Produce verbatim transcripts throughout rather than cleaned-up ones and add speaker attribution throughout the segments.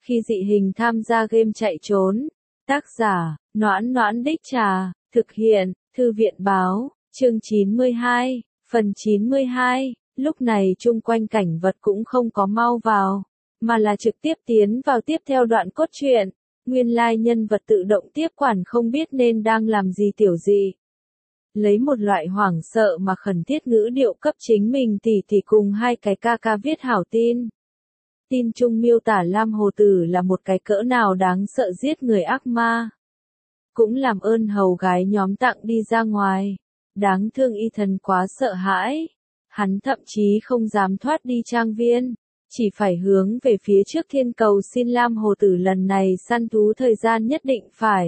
Speaker 1: Khi dị hình tham gia game chạy trốn. Tác giả, Noãn Noãn Đích Trà, thực hiện, Thư viện báo, chương chín mươi hai, phần chín mươi hai, lúc này chung quanh cảnh vật cũng không có mau vào, mà là trực tiếp tiến vào tiếp theo đoạn cốt truyện. Nguyên lai nhân vật tự động tiếp quản không biết nên đang làm gì tiểu dị. Lấy một loại hoảng sợ mà khẩn thiết ngữ điệu cấp chính mình tỷ tỷ cùng hai cái ca ca viết hảo tin. Tin chung miêu tả Lam Hồ Tử là một cái cỡ nào đáng sợ giết người ác ma. Cũng làm ơn hầu gái nhóm tặng đi ra ngoài. Đáng thương y thần quá sợ hãi. Hắn thậm chí không dám thoát đi trang viên. Chỉ phải hướng về phía trước thiên cầu xin Lam Hồ Tử lần này săn thú thời gian nhất định phải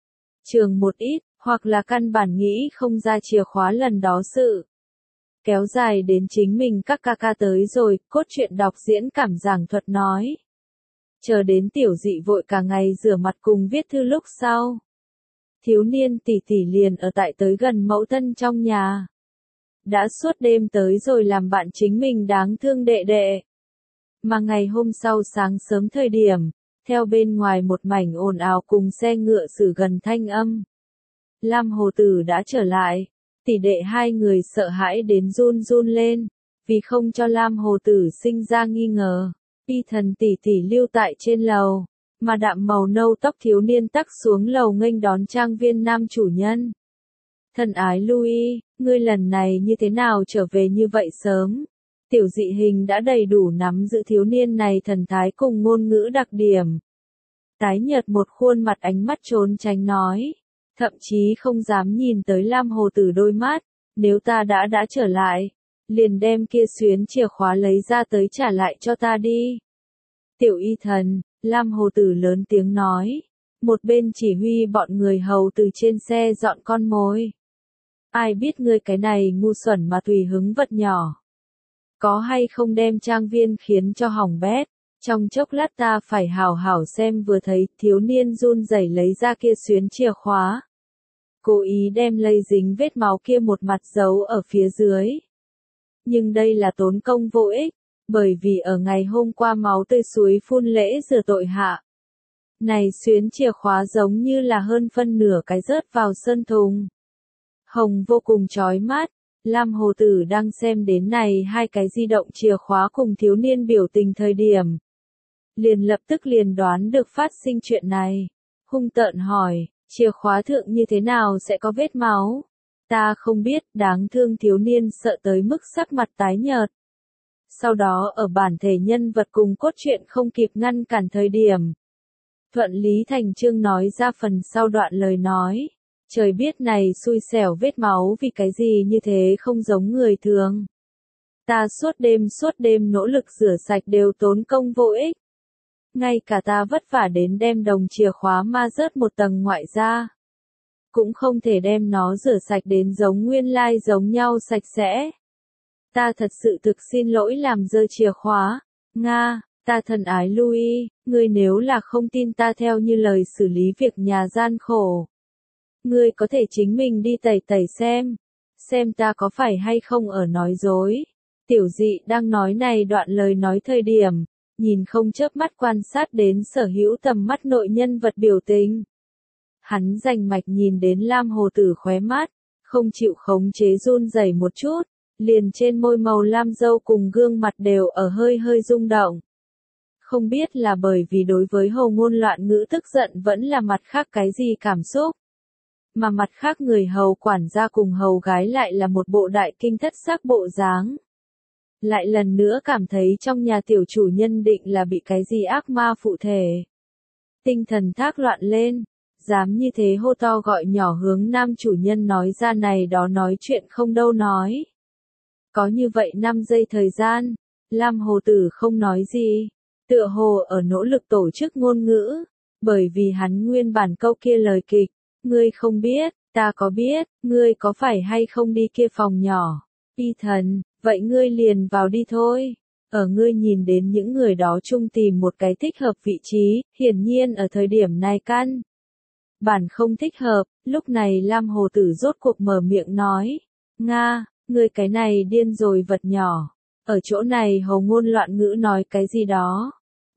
Speaker 1: trường một ít, hoặc là căn bản nghĩ không ra chìa khóa lần đó sự. Kéo dài đến chính mình các ca ca tới rồi, cốt truyện đọc diễn cảm giảng thuật nói. Chờ đến tiểu dị vội cả ngày rửa mặt cùng viết thư lúc sau. Thiếu niên tỷ tỷ liền ở tại tới gần mẫu thân trong nhà. Đã suốt đêm tới rồi làm bạn chính mình đáng thương đệ đệ. Mà ngày hôm sau sáng sớm thời điểm, theo bên ngoài một mảnh ồn ào cùng xe ngựa xử gần thanh âm. Lam Hồ Tử đã trở lại, tỷ đệ hai người sợ hãi đến run run lên, vì không cho Lam Hồ Tử sinh ra nghi ngờ. Y thần tỷ tỷ lưu tại trên lầu, mà đạm màu nâu tóc thiếu niên tắc xuống lầu nghênh đón trang viên nam chủ nhân. Thân ái Louis, ngươi lần này như thế nào trở về như vậy sớm? Tiểu dị hình đã đầy đủ nắm giữ thiếu niên này thần thái cùng ngôn ngữ đặc điểm. Tái nhợt một khuôn mặt ánh mắt trốn tránh nói. Thậm chí không dám nhìn tới Lam Hồ Tử đôi mắt. Nếu ta đã đã trở lại, liền đem kia xuyến chìa khóa lấy ra tới trả lại cho ta đi. Tiểu y thần, Lam Hồ Tử lớn tiếng nói. Một bên chỉ huy bọn người hầu từ trên xe dọn con mồi. Ai biết ngươi cái này ngu xuẩn mà tùy hứng vật nhỏ. Có hay không đem trang viên khiến cho hỏng bét, trong chốc lát ta phải hảo hảo xem vừa thấy thiếu niên run rẩy lấy ra kia xuyến chìa khóa. Cố ý đem lây dính vết máu kia một mặt giấu ở phía dưới. Nhưng đây là tốn công vô ích, bởi vì ở ngày hôm qua máu tươi suối phun lễ rửa tội hạ. Này xuyến chìa khóa giống như là hơn phân nửa cái rớt vào sơn thùng. Hồng vô cùng chói mắt. Lam Hồ Tử đang xem đến này hai cái di động chìa khóa cùng thiếu niên biểu tình thời điểm. Liền lập tức liền đoán được phát sinh chuyện này. Hung tợn hỏi, chìa khóa thượng như thế nào sẽ có vết máu? Ta không biết, đáng thương thiếu niên sợ tới mức sắc mặt tái nhợt. Sau đó ở bản thể nhân vật cùng cốt truyện không kịp ngăn cản thời điểm. Thuận lý thành chương nói ra phần sau đoạn lời nói. Trời biết này xui xẻo vết máu vì cái gì như thế không giống người thường. Ta suốt đêm suốt đêm nỗ lực rửa sạch đều tốn công vô ích. Ngay cả ta vất vả đến đem đồng chìa khóa ma rớt một tầng ngoại ra. Cũng không thể đem nó rửa sạch đến giống nguyên lai giống nhau sạch sẽ. Ta thật sự thực xin lỗi làm dơ chìa khóa. Nga, ta thân ái Louis, ngươi nếu là không tin ta theo như lời xử lý việc nhà gian khổ. Ngươi có thể chính mình đi tẩy tẩy xem, xem ta có phải hay không ở nói dối. Tiểu dị đang nói này đoạn lời nói thời điểm, nhìn không chớp mắt quan sát đến sở hữu tầm mắt nội nhân vật biểu tình. Hắn rành mạch nhìn đến Lam Hồ Tử khóe mắt, không chịu khống chế run rẩy một chút, liền trên môi màu lam dâu cùng gương mặt đều ở hơi hơi rung động. Không biết là bởi vì đối với hồ ngôn loạn ngữ tức giận vẫn là mặt khác cái gì cảm xúc. Mà mặt khác người hầu quản gia cùng hầu gái lại là một bộ đại kinh thất sắc bộ dáng. Lại lần nữa cảm thấy trong nhà tiểu chủ nhân định là bị cái gì ác ma phụ thể. Tinh thần thác loạn lên, dám như thế hô to gọi nhỏ hướng nam chủ nhân nói ra này đó nói chuyện không đâu nói. Có như vậy năm giây thời gian, Lam Hồ Tử không nói gì, tựa hồ ở nỗ lực tổ chức ngôn ngữ, bởi vì hắn nguyên bản câu kia lời kịch. Ngươi không biết, ta có biết, ngươi có phải hay không đi kia phòng nhỏ. Y thần, vậy ngươi liền vào đi thôi. Ở ngươi nhìn đến những người đó chung tìm một cái thích hợp vị trí, hiển nhiên ở thời điểm này căn. Bản không thích hợp, lúc này Lam Hồ Tử rốt cuộc mở miệng nói. Nga, ngươi cái này điên rồi vật nhỏ. Ở chỗ này hồ ngôn loạn ngữ nói cái gì đó.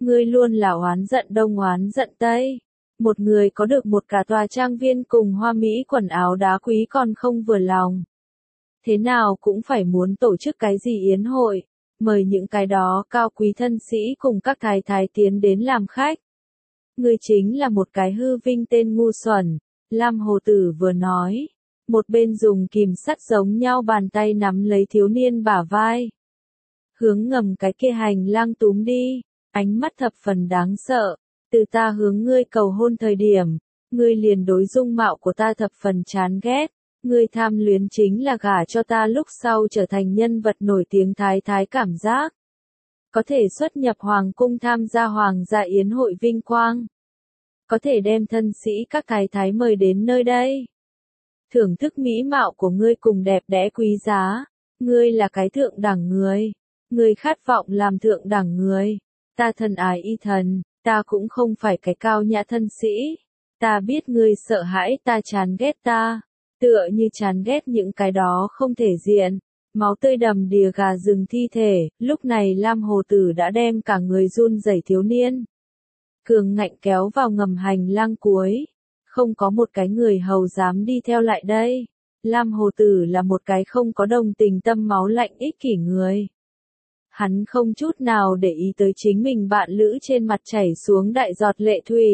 Speaker 1: Ngươi luôn là oán giận đông oán giận tây. Một người có được một cả tòa trang viên cùng hoa mỹ quần áo đá quý còn không vừa lòng. Thế nào cũng phải muốn tổ chức cái gì yến hội, mời những cái đó cao quý thân sĩ cùng các thái thái tiến đến làm khách. Ngươi chính là một cái hư vinh tên ngu xuẩn, Lam Hồ Tử vừa nói. Một bên dùng kìm sắt giống nhau bàn tay nắm lấy thiếu niên bả vai. Hướng ngầm cái kia hành lang túm đi, ánh mắt thập phần đáng sợ. Từ ta hướng ngươi cầu hôn thời điểm, ngươi liền đối dung mạo của ta thập phần chán ghét. Ngươi tham luyến chính là gả cho ta lúc sau trở thành nhân vật nổi tiếng thái thái cảm giác. Có thể xuất nhập hoàng cung tham gia hoàng gia yến hội vinh quang. Có thể đem thân sĩ các thái thái mời đến nơi đây. Thưởng thức mỹ mạo của ngươi cùng đẹp đẽ quý giá. Ngươi là cái thượng đẳng người. Ngươi khát vọng làm thượng đẳng người. Ta thân ái y thần, ta cũng không phải cái cao nhã thân sĩ. Ta biết ngươi sợ hãi ta chán ghét ta. Tựa như chán ghét những cái đó không thể diện. Máu tươi đầm đìa gà rừng thi thể, lúc này Lam Hồ Tử đã đem cả người run rẩy thiếu niên. Cường ngạnh kéo vào ngầm hành lang cuối. Không có một cái người hầu dám đi theo lại đây. Lam Hồ Tử là một cái không có đồng tình tâm máu lạnh ích kỷ người. Hắn không chút nào để ý tới chính mình bạn lữ trên mặt chảy xuống đại giọt lệ thủy.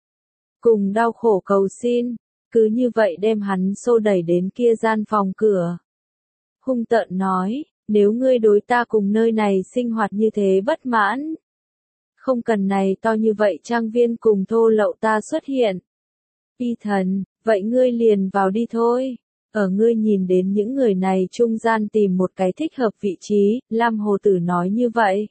Speaker 1: Cùng đau khổ cầu xin, cứ như vậy đem hắn xô đẩy đến kia gian phòng cửa. Hung tợn nói, nếu ngươi đối ta cùng nơi này sinh hoạt như thế bất mãn. Không cần này to như vậy trang viên cùng thô lậu ta xuất hiện. Y thần, vậy ngươi liền vào đi thôi. Ở ngươi nhìn đến những người này trung gian tìm một cái thích hợp vị trí, Lam Hồ Tử nói như vậy.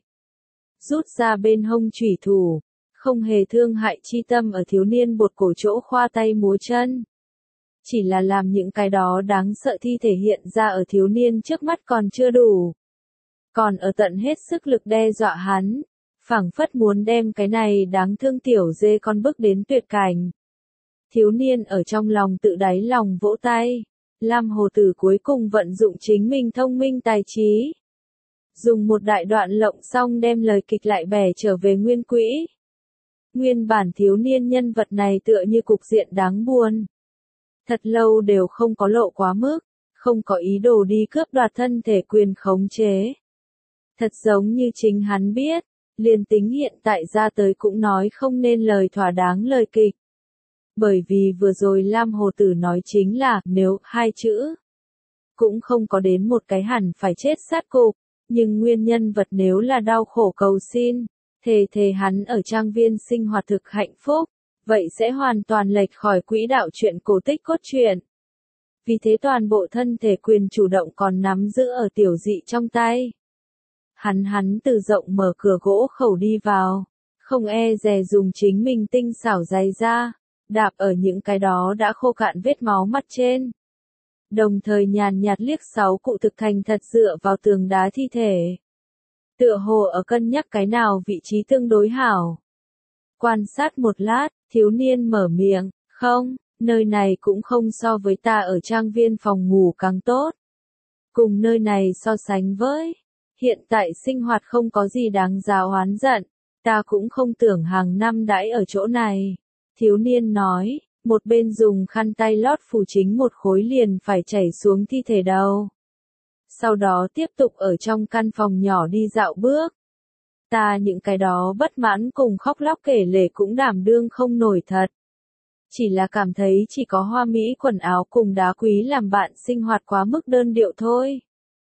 Speaker 1: Rút ra bên hông chủy thủ, không hề thương hại chi tâm ở thiếu niên bột cổ chỗ khoa tay múa chân. Chỉ là làm những cái đó đáng sợ thi thể hiện ra ở thiếu niên trước mắt còn chưa đủ. Còn ở tận hết sức lực đe dọa hắn, phảng phất muốn đem cái này đáng thương tiểu dê con bước đến tuyệt cảnh. Thiếu niên ở trong lòng tự đáy lòng vỗ tay. Lam Hồ Tử cuối cùng vận dụng chính mình thông minh tài trí. Dùng một đại đoạn lộng xong đem lời kịch lại bẻ trở về nguyên quỹ. Nguyên bản thiếu niên nhân vật này tựa như cục diện đáng buồn. Thật lâu đều không có lộ quá mức, không có ý đồ đi cướp đoạt thân thể quyền khống chế. Thật giống như chính hắn biết, liền tính hiện tại ra tới cũng nói không nên lời thỏa đáng lời kịch. Bởi vì vừa rồi Lam Hồ Tử nói chính là, nếu, hai chữ. Cũng không có đến một cái hẳn phải chết sát cục, nhưng nguyên nhân vật nếu là đau khổ cầu xin, thề thề hắn ở trang viên sinh hoạt thực hạnh phúc, vậy sẽ hoàn toàn lệch khỏi quỹ đạo chuyện cổ tích cốt truyện. Vì thế toàn bộ thân thể quyền chủ động còn nắm giữ ở tiểu dị trong tay. Hắn hắn từ rộng mở cửa gỗ khẩu đi vào, không e dè dùng chính mình tinh xảo giày ra. Đạp ở những cái đó đã khô cạn vết máu mắt trên. Đồng thời nhàn nhạt liếc sáu cụ thực thành thật dựa vào tường đá thi thể. Tựa hồ ở cân nhắc cái nào vị trí tương đối hảo. Quan sát một lát, thiếu niên mở miệng, không, nơi này cũng không so với ta ở trang viên phòng ngủ càng tốt. Cùng nơi này so sánh với, hiện tại sinh hoạt không có gì đáng giá oán giận, ta cũng không tưởng hàng năm đãi ở chỗ này. Thiếu niên nói, một bên dùng khăn tay lót phủ chính một khối liền phải chảy xuống thi thể đầu. Sau đó tiếp tục ở trong căn phòng nhỏ đi dạo bước. Ta những cái đó bất mãn cùng khóc lóc kể lể cũng đảm đương không nổi thật. Chỉ là cảm thấy chỉ có hoa mỹ quần áo cùng đá quý làm bạn sinh hoạt quá mức đơn điệu thôi.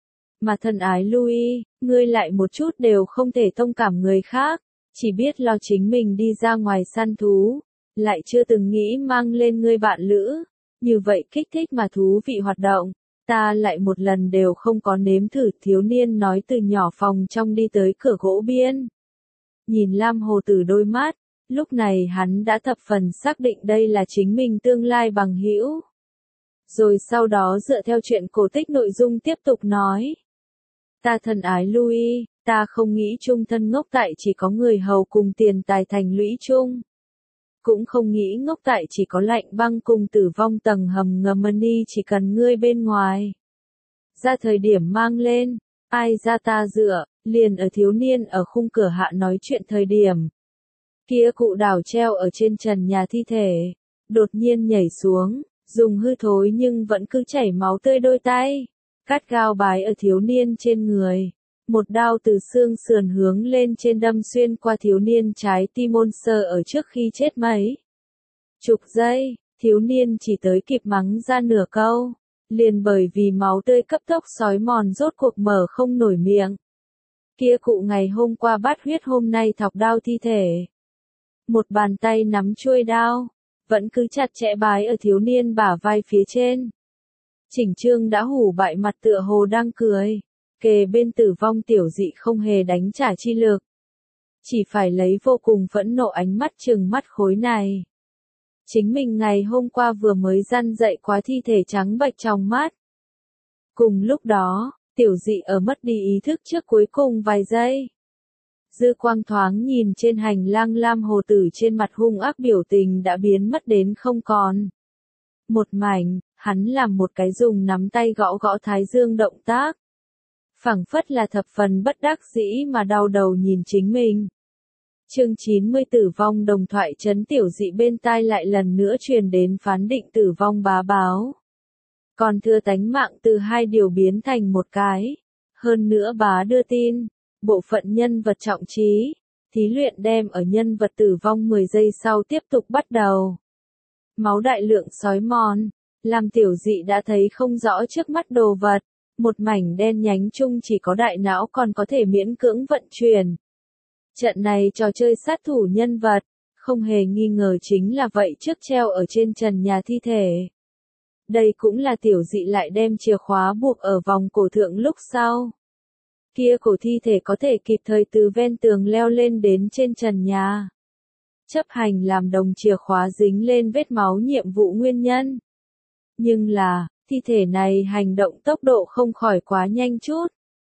Speaker 1: Mà thân ái Louis, ngươi lại một chút đều không thể thông cảm người khác, chỉ biết lo chính mình đi ra ngoài săn thú. Lại chưa từng nghĩ mang lên ngươi bạn lữ, như vậy kích thích mà thú vị hoạt động, ta lại một lần đều không có nếm thử. Thiếu niên nói từ nhỏ phòng trong đi tới cửa gỗ biên. Nhìn Lam Hồ Tử đôi mắt, lúc này hắn đã thập phần xác định đây là chính mình tương lai bằng hữu. Rồi sau đó dựa theo chuyện cổ tích nội dung tiếp tục nói. Ta thân ái Louis, ta không nghĩ chung thân ngốc tại chỉ có người hầu cùng tiền tài thành lũy chung. Cũng không nghĩ ngốc tại chỉ có lạnh băng cùng tử vong tầng hầm ngầm money chỉ cần ngươi bên ngoài. Ra thời điểm mang lên, ai ra ta dựa, liền ở thiếu niên ở khung cửa hạ nói chuyện thời điểm, Kia cụ đảo treo ở trên trần nhà thi thể, đột nhiên nhảy xuống, dùng hư thối nhưng vẫn cứ chảy máu tươi đôi tay, cắt gao bái ở thiếu niên trên người. Một đao từ xương sườn hướng lên trên đâm xuyên qua thiếu niên trái tim ôn sơ ở trước khi chết mấy chục giây, thiếu niên chỉ tới kịp mắng ra nửa câu, liền bởi vì máu tươi cấp tốc xói mòn rốt cuộc mở không nổi miệng. Kia cụ ngày hôm qua bát huyết hôm nay thọc đao thi thể. Một bàn tay nắm chuôi đao, vẫn cứ chặt chẽ bái ở thiếu niên bả vai phía trên. Chỉnh Trương đã hủ bại mặt tựa hồ đang cười, kề bên tử vong tiểu dị không hề đánh trả chi lực. Chỉ phải lấy vô cùng phẫn nộ ánh mắt trừng mắt khối này. Chính mình ngày hôm qua vừa mới răn dậy quá thi thể trắng bệch trong mắt. Cùng lúc đó, tiểu dị ở mất đi ý thức trước cuối cùng vài giây. Dư quang thoáng nhìn trên hành lang lam hồ tử trên mặt hung ác biểu tình đã biến mất đến không còn. Một mảnh, hắn làm một cái dùng nắm tay gõ gõ thái dương động tác. Phảng phất là thập phần bất đắc dĩ mà đau đầu nhìn chính mình. Chương chín mươi tử vong đồng thoại trấn tiểu dị bên tai lại lần nữa truyền đến phán định tử vong bá báo. Còn thừa tánh mạng từ hai điều biến thành một cái. Hơn nữa bá đưa tin, bộ phận nhân vật trọng trí, thí luyện đem ở nhân vật tử vong mười giây sau tiếp tục bắt đầu. Máu đại lượng xói mòn, làm tiểu dị đã thấy không rõ trước mắt đồ vật, một mảnh đen nhánh chung chỉ có đại não còn có thể miễn cưỡng vận chuyển. Trận này trò chơi sát thủ nhân vật, không hề nghi ngờ chính là vậy trước treo ở trên trần nhà thi thể. Đây cũng là tiểu dị lại đem chìa khóa buộc ở vòng cổ thượng lúc sau. Kia cổ thi thể có thể kịp thời từ ven tường leo lên đến trên trần nhà. Chấp hành làm đồng chìa khóa dính lên vết máu nhiệm vụ nguyên nhân. Nhưng là, thi thể này hành động tốc độ không khỏi quá nhanh chút.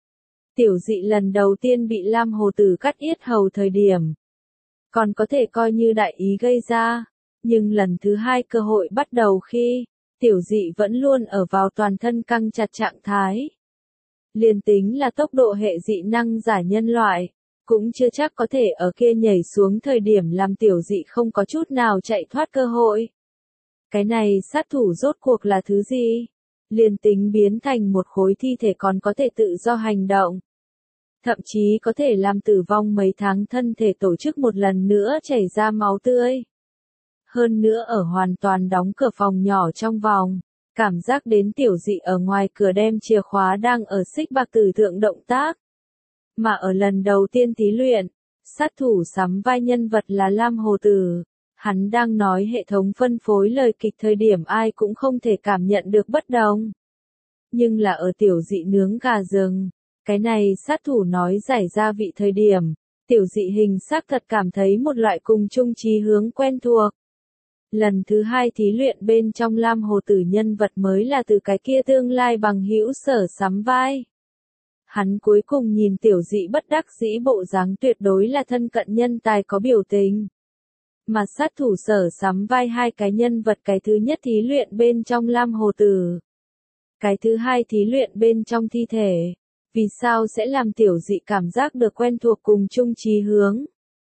Speaker 1: Tiểu dị lần đầu tiên bị Lam Hồ Tử cắt yết hầu thời điểm. Còn có thể coi như đại ý gây ra. Nhưng lần thứ hai cơ hội bắt đầu khi, tiểu dị vẫn luôn ở vào toàn thân căng chặt trạng thái. Liên tính là tốc độ hệ dị năng giả nhân loại, cũng chưa chắc có thể ở kia nhảy xuống thời điểm làm tiểu dị không có chút nào chạy thoát cơ hội. Cái này sát thủ rốt cuộc là thứ gì? Liên tính biến thành một khối thi thể còn có thể tự do hành động. Thậm chí có thể làm tử vong mấy tháng thân thể tổ chức một lần nữa chảy ra máu tươi. Hơn nữa ở hoàn toàn đóng cửa phòng nhỏ trong vòng. Cảm giác đến tiểu dị ở ngoài cửa đem chìa khóa đang ở xích bạc tử thượng động tác. Mà ở lần đầu tiên thí luyện, sát thủ sắm vai nhân vật là Lam Hồ Tử. Hắn đang nói hệ thống phân phối lời kịch thời điểm ai cũng không thể cảm nhận được bất đồng. Nhưng là ở tiểu dị nướng gà rừng, cái này sát thủ nói giải ra vị thời điểm, tiểu dị hình xác thật cảm thấy một loại cùng chung chí hướng quen thuộc. Lần thứ hai thí luyện bên trong Lam Hồ Tử nhân vật mới là từ cái kia tương lai bằng hữu sở sắm vai. Hắn cuối cùng nhìn tiểu dị bất đắc dĩ bộ dáng tuyệt đối là thân cận nhân tài có biểu tình. Mà sát thủ sở sắm vai hai cái nhân vật, cái thứ nhất thí luyện bên trong Lam Hồ Tử. Cái thứ hai thí luyện bên trong thi thể. Vì sao sẽ làm tiểu dị cảm giác được quen thuộc cùng chung chí hướng?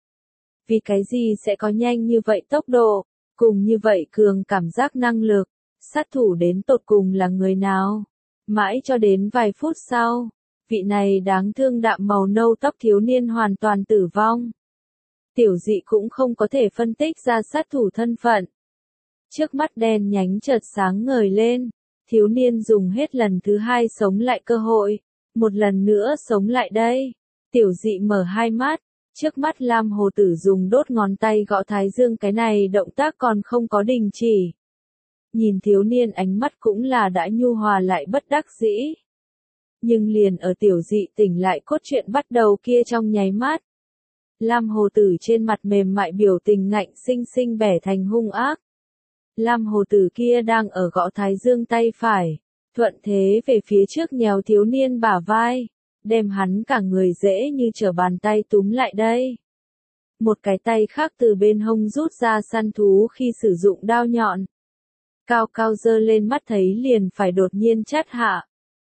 Speaker 1: Vì cái gì sẽ có nhanh như vậy tốc độ? Cùng như vậy cường cảm giác năng lực, sát thủ đến tột cùng là người nào? Mãi cho đến vài phút sau, vị này đáng thương đạm màu nâu tóc thiếu niên hoàn toàn tử vong. Tiểu dị cũng không có thể phân tích ra sát thủ thân phận. Trước mắt đen nhánh chợt sáng ngời lên, thiếu niên dùng hết lần thứ hai sống lại cơ hội, một lần nữa sống lại đây. Tiểu dị mở hai mắt. Trước mắt Lam Hồ Tử dùng đốt ngón tay gõ thái dương, cái này động tác còn không có đình chỉ. Nhìn thiếu niên ánh mắt cũng là đã nhu hòa lại bất đắc dĩ. Nhưng liền ở tiểu dị tỉnh lại cốt truyện bắt đầu kia trong nháy mắt. Lam Hồ Tử trên mặt mềm mại biểu tình ngạnh sinh sinh bẻ thành hung ác. Lam Hồ Tử kia đang ở gõ thái dương tay phải, thuận thế về phía trước nhéo thiếu niên bả vai. Đem hắn cả người dễ như trở bàn tay túm lại đây. Một cái tay khác từ bên hông rút ra săn thú khi sử dụng đao nhọn. Cao cao giơ lên mắt thấy liền phải đột nhiên chát hạ.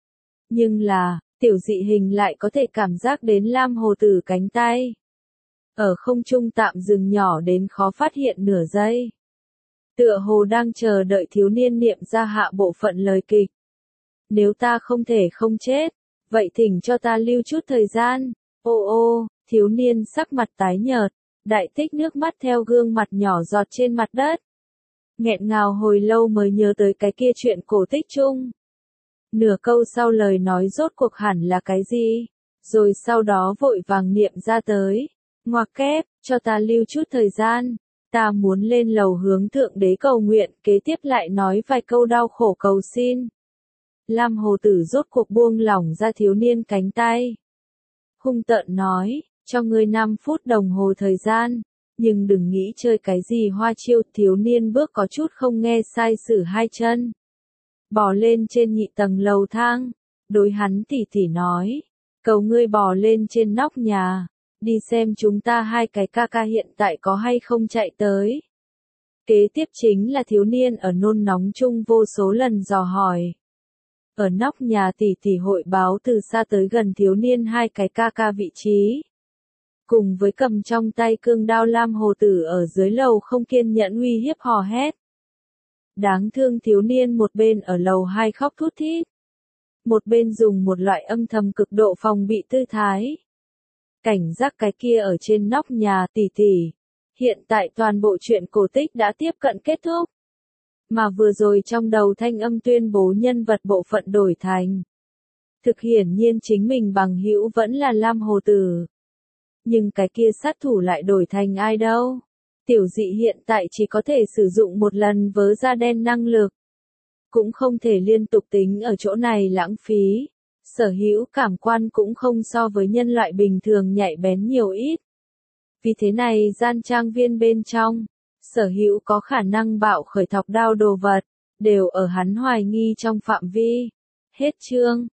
Speaker 1: Nhưng là, tiểu dị hình lại có thể cảm giác đến Lam Hồ Tử cánh tay. ở không trung tạm dừng nhỏ đến khó phát hiện nửa giây. Tựa hồ đang chờ đợi thiếu niên niệm ra hạ bộ phận lời kịch. Nếu ta không thể không chết, vậy thỉnh cho ta lưu chút thời gian. Ô ô, thiếu niên sắc mặt tái nhợt, đại tích nước mắt theo gương mặt nhỏ giọt trên mặt đất. Nghẹn ngào hồi lâu mới nhớ tới cái kia chuyện cổ tích chung. Nửa câu sau lời nói rốt cuộc hẳn là cái gì? Rồi sau đó vội vàng niệm ra tới. Ngoặc kép, cho ta lưu chút thời gian. Ta muốn lên lầu hướng thượng đế cầu nguyện, kế tiếp lại nói vài câu đau khổ cầu xin. Lam hồ tử rốt cuộc buông lỏng ra thiếu niên cánh tay. Hung tợn nói, cho ngươi năm phút đồng hồ thời gian, nhưng đừng nghĩ chơi cái gì hoa chiêu. Thiếu niên bước có chút không nghe sai sử hai chân. Bò lên trên nhị tầng lầu thang, đối hắn tỉ tỉ nói, cầu ngươi bò lên trên nóc nhà, đi xem chúng ta hai cái ca ca hiện tại có hay không chạy tới. Kế tiếp chính là thiếu niên ở nôn nóng chung vô số lần dò hỏi. Ở nóc nhà tỉ tỉ hội báo từ xa tới gần thiếu niên hai cái ca ca vị trí. Cùng với cầm trong tay cương đao lam hồ tử ở dưới lầu không kiên nhẫn uy hiếp hò hét. Đáng thương thiếu niên một bên ở lầu hai khóc thút thít. Một bên dùng một loại âm thầm cực độ phòng bị tư thái. Cảnh giác cái kia ở trên nóc nhà tỉ tỉ. Hiện tại toàn bộ chuyện cổ tích đã tiếp cận kết thúc. Mà vừa rồi trong đầu thanh âm tuyên bố nhân vật bộ phận đổi thành. Thực hiển nhiên chính mình bằng hữu vẫn là Lam Hồ Tử. Nhưng cái kia sát thủ lại đổi thành ai đâu? Tiểu dị hiện tại chỉ có thể sử dụng một lần vớ da đen năng lực. Cũng không thể liên tục tính ở chỗ này lãng phí. Sở hữu cảm quan cũng không so với nhân loại bình thường nhạy bén nhiều ít. Vì thế này gian trang viên bên trong, sở hữu có khả năng bạo khởi thọc đao đồ vật, đều ở hắn hoài nghi trong phạm vi. Hết chương.